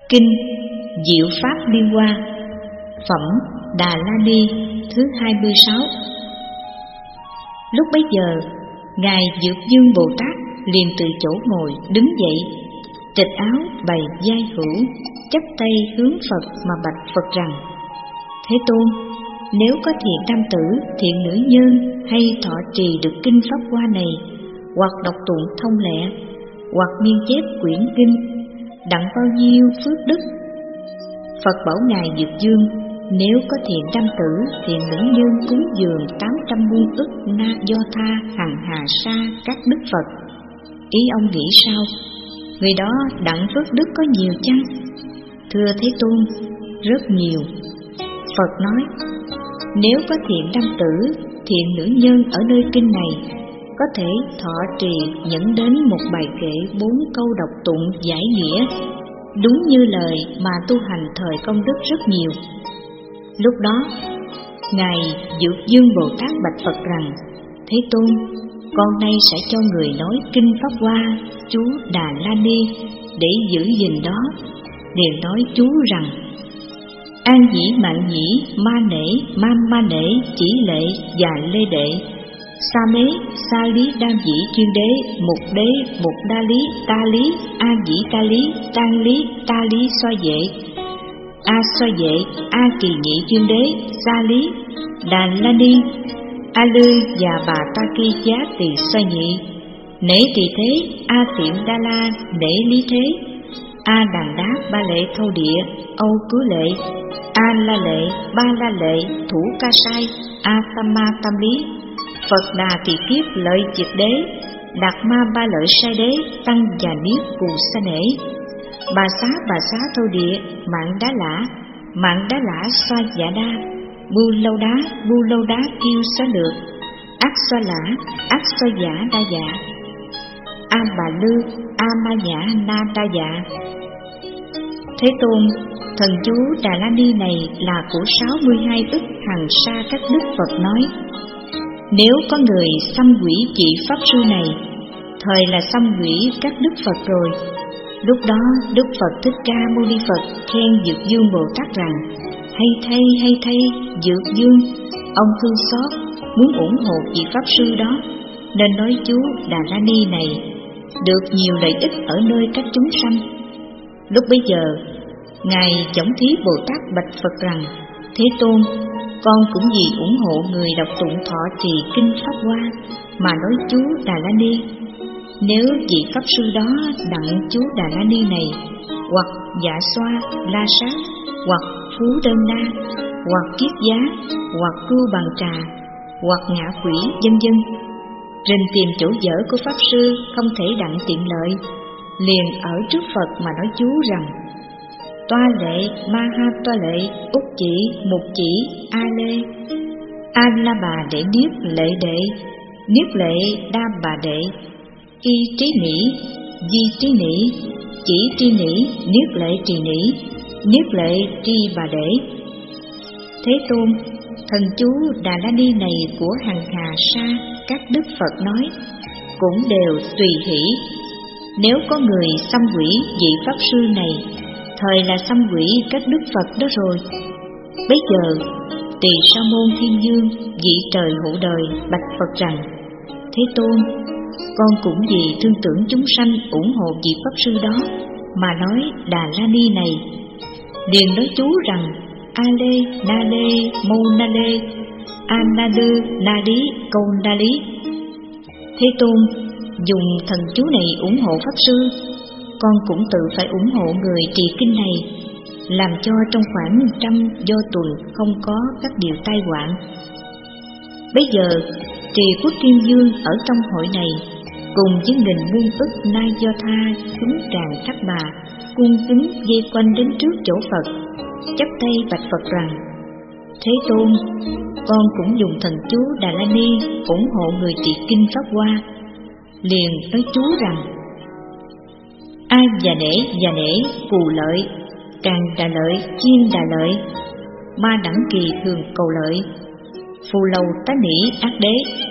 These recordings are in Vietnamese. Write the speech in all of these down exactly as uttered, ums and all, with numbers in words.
Kinh Diệu Pháp Liên Hoa, Phẩm Đà La Ni thứ hai mươi sáu. Lúc bấy giờ, Ngài Dược Dương Bồ Tát liền từ chỗ ngồi đứng dậy, trịch áo bày vai hữu, chắp tay hướng Phật mà bạch Phật rằng: Thế Tôn, nếu có thiện nam tử, thiện nữ nhân hay thọ trì được kinh Pháp Hoa này, hoặc đọc tụng thông lệ, hoặc nghiên chép quyển kinh, đặng bao nhiêu phước đức? Phật bảo Ngài Dược Dương: Nếu có thiện nam tử, thiện nữ nhân cúng dường tám trăm muôn ức na do tha hằng hà sa các đức Phật, ý ông nghĩ sao? Người đó đặng phước đức có nhiều chăng? Thưa Thế Tôn, rất nhiều. Phật nói: Nếu có thiện nam tử, thiện nữ nhân ở nơi kinh này, có thể thọ trì dẫn đến một bài kệ bốn câu đọc tụng giải nghĩa, đúng như lời mà tu hành thời công đức rất nhiều. Lúc đó, Ngài Dược Dương Bồ Tát bạch Phật rằng: Thế Tôn, con nay sẽ cho người nói kinh Pháp Hoa chú Đà La Ni để giữ gìn đó. Liền nói chú rằng: An dĩ mạng nhĩ ma nể ma ma nể chỉ lệ và lê đệ, sa mế sa lý đam dĩ chuyên đế mục đế mục đa lý ta lý a dĩ ta lý tan lý ta lý xoa vệ a xoa vệ a kỳ nhị chuyên đế sa lý đà la ni a lư và bà ta ki giá tỳ xoa nhị nể tỳ thế a tiệm đa la nể lý thế a đàn đá ba lệ thâu địa âu cứ lệ a la lệ ba la lệ thủ ca sai a tam ma tam lý Phật đà tỳ kiếp lợi diệt đế đạt ma ba lợi sai đế tăng và niết cù sa nể bà xá bà xá thâu địa mạng đá lã mạng đá lã xoa dạ đa bu lâu đá bu lâu đá kêu xóa lược ác xoa lã ác xoa giả đa dạ a bà lư a ma nhã na đa dạ. Thế Tôn, thần chú Đà La Ni này là của sáu mươi hai ức hằng sa các đức Phật nói. Nếu có người xăm quỷ vị Pháp Sư này, thời là xăm quỷ các đức Phật rồi. Lúc đó Đức Phật Thích Ca Mâu Ni Phật khen Dược Dương Bồ Tát rằng: Hay thay, hay thay, Dược Dương, ông thương xót, muốn ủng hộ vị Pháp Sư đó, nên nói chú Đà La Ni này được nhiều lợi ích ở nơi các chúng sanh. Lúc bấy giờ, Ngài Võng Thí Bồ Tát bạch Phật rằng: Thế Tôn, con cũng vì ủng hộ người đọc tụng thọ trì kinh Pháp Hoa mà nói chú Đà La Ni. Nếu vị Pháp Sư đó đặng chú Đà La Ni này, hoặc dạ xoa, la sát, hoặc phú đơn na, hoặc kiết giá, hoặc cưu bằng trà, hoặc ngạ quỷ, vân vân, rình tìm chỗ dở của Pháp Sư không thể đặng tiện lợi, liền ở trước Phật mà nói chú rằng: Toa lệ ma ha toa lệ úc chỉ mục chỉ a lê a la bà đệ niết lệ đệ niết lệ đa bà đệ y trí nỉ di trí nỉ chỉ tri nỉ niết lệ trì nỉ niết lệ tri bà đệ. Thế Tôn, thần chú Đà La Ni này của hằng hà sa các đức Phật nói cũng đều tùy hỷ. Nếu có người xăm quỷ vị Pháp Sư này, thời là xăm quỷ các đức Phật đó rồi. Bấy giờ Tỳ Sa Môn Thiên Dương vị trời hộ đời bạch Phật rằng: Thế Tôn, con cũng vì thương tưởng chúng sanh ủng hộ vị Pháp Sư đó mà nói Đà La Ni này. Liền nói chú rằng: A lê na lê mô na lê a na đư na lý câu na lý. Thế Tôn, dùng thần chú này ủng hộ Pháp Sư, con cũng tự phải ủng hộ người trì kinh này, làm cho trong khoảng trăm do tuần không có các điều tai họa. Bây giờ Trì Quốc Thiên Dương ở trong hội này cùng với nghìn muôn ức na do tha chúng tràng thác bà cung kính dây quanh đến trước chỗ Phật, chắp tay bạch Phật rằng: Thế Tôn, con cũng dùng thần chú Đà La Ni ủng hộ người trì kinh Pháp Hoa. Liền nói chú rằng: Ai già nể già nể phù lợi, càng đà lợi chiên đà lợi, ma đẳng kỳ thường cầu lợi, phù lầu tá nỉ ác đế.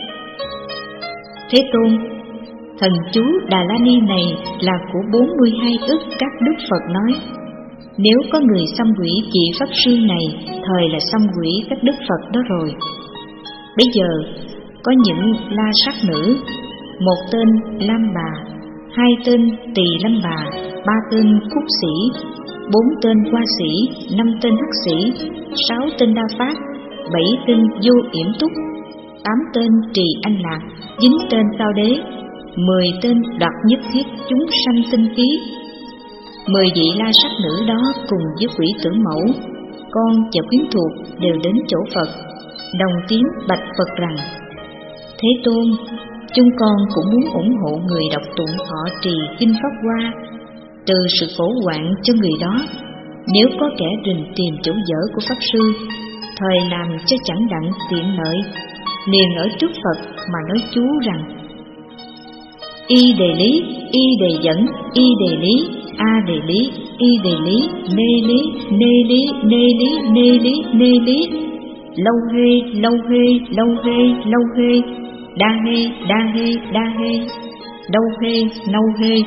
Thế Tôn, thần chú Đà La Ni này là của bốn mươi hai ức các đức Phật nói. Nếu có người xăm quỷ vị Pháp Sư này, thời là xăm quỷ các đức Phật đó rồi. Bây giờ có những la sát nữ, một tên Lam Bà, hai tên Tỳ Lâm Bà, ba tên Khúc Sĩ, bốn tên Hoa Sĩ, năm tên Hắc Sĩ, sáu tên Đa Phát, bảy tên Vô Yểm Túc, tám tên Trì Anh Lạc, chín tên Cao Đế, mười tên Đoạt Nhất Thiết chúng sanh tinh khí. Mười vị la sát nữ đó cùng với quỷ Tử Mẫu, con và quyến thuộc đều đến chỗ Phật, đồng tiếng bạch Phật rằng: Thế Tôn, chúng con cũng muốn ủng hộ người đọc tụng thọ trì kinh Pháp Hoa, trừ sự khổ hoạn cho người đó. Nếu có kẻ rình tìm chỗ dở của Pháp Sư, thời làm cho chẳng đặng tiện lợi, liền ở trước Phật mà nói chú rằng: Y đề lý, y đề dẫn, y đề lý, a đề lý, y đề lý, nê lý, nê lý, nê lý, nê lý, nê lý, lâu hê, lâu hê, lâu hê, lâu hê, đa hê, đa hê, đa hê, đâu hê, nâu hê.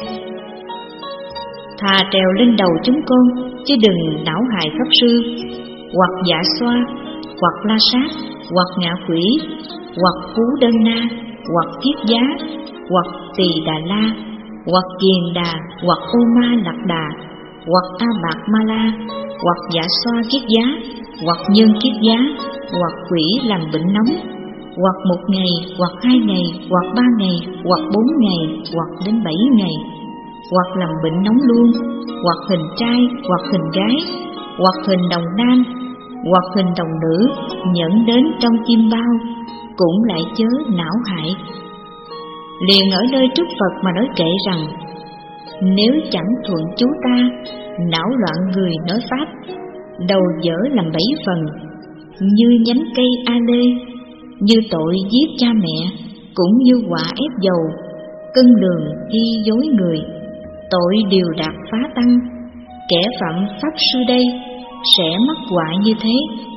Thà trèo lên đầu chúng con, chứ đừng não hại Pháp Sư, hoặc dạ xoa, hoặc la sát, hoặc ngạ quỷ, hoặc cú đơn na, hoặc kiết giá, hoặc tỳ đà la, hoặc kiền đà, hoặc ô ma lạc đà, hoặc a bạc ma la, hoặc dạ xoa kiết giá, hoặc nhân kiết giá, hoặc quỷ làm bệnh nóng, hoặc một ngày, hoặc hai ngày, hoặc ba ngày, hoặc bốn ngày, hoặc đến bảy ngày, hoặc làm bệnh nóng luôn, hoặc hình trai, hoặc hình gái, hoặc hình đồng nam, hoặc hình đồng nữ, nhẫn đến trong chim bao, cũng lại chớ não hại. Liền ở nơi trước Phật mà nói kệ rằng: Nếu chẳng thuận chú ta, não loạn người nói Pháp, đầu dở làm bảy phần, như nhánh cây a lê, như tội giết cha mẹ, cũng như quả ép dầu, cân lường ghi dối người, tội điều đạt phá tăng, kẻ phạm Pháp Sư đây sẽ mắc họa như thế.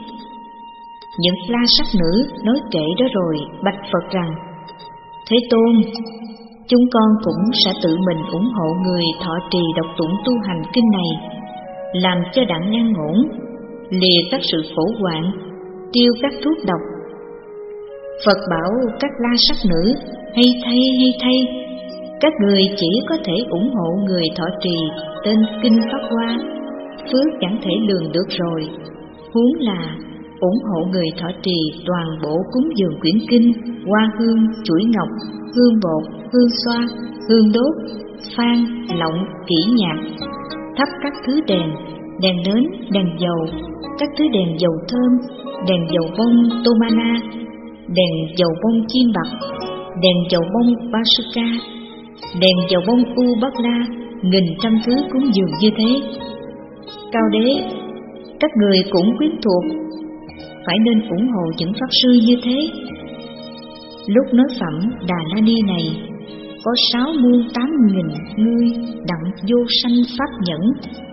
Những la sát nữ nói kệ đó rồi bạch Phật rằng: Thế Tôn, chúng con cũng sẽ tự mình ủng hộ người thọ trì đọc tụng tu hành kinh này, làm cho đặng an ổn, lìa các sự khổ hoạn, tiêu các thuốc độc. Phật bảo các la sát nữ: Hay thay, hay thay, các người chỉ có thể ủng hộ người thọ trì tên kinh Pháp Hoa, phước chẳng thể lường được rồi, huống là ủng hộ người thọ trì toàn bộ cúng dường quyển kinh, hoa hương, chuỗi ngọc, hương bột, hương xoa, hương đốt, phan, lọng, kỹ nhạc, thắp các thứ đèn, đèn nến, đèn dầu, các thứ đèn dầu thơm, đèn dầu bông tomana, đèn dầu bông chim bạc, đèn dầu bông basuka, đèn dầu bông u bắc la, nghìn trăm thứ cúng dường như thế. Cao Đế, các người cũng quyến thuộc, phải nên ủng hộ những Pháp Sư như thế. Lúc nói phẩm Đà La Ni này, có sáu muôn tám nghìn ngươi đặng vô sanh pháp nhẫn,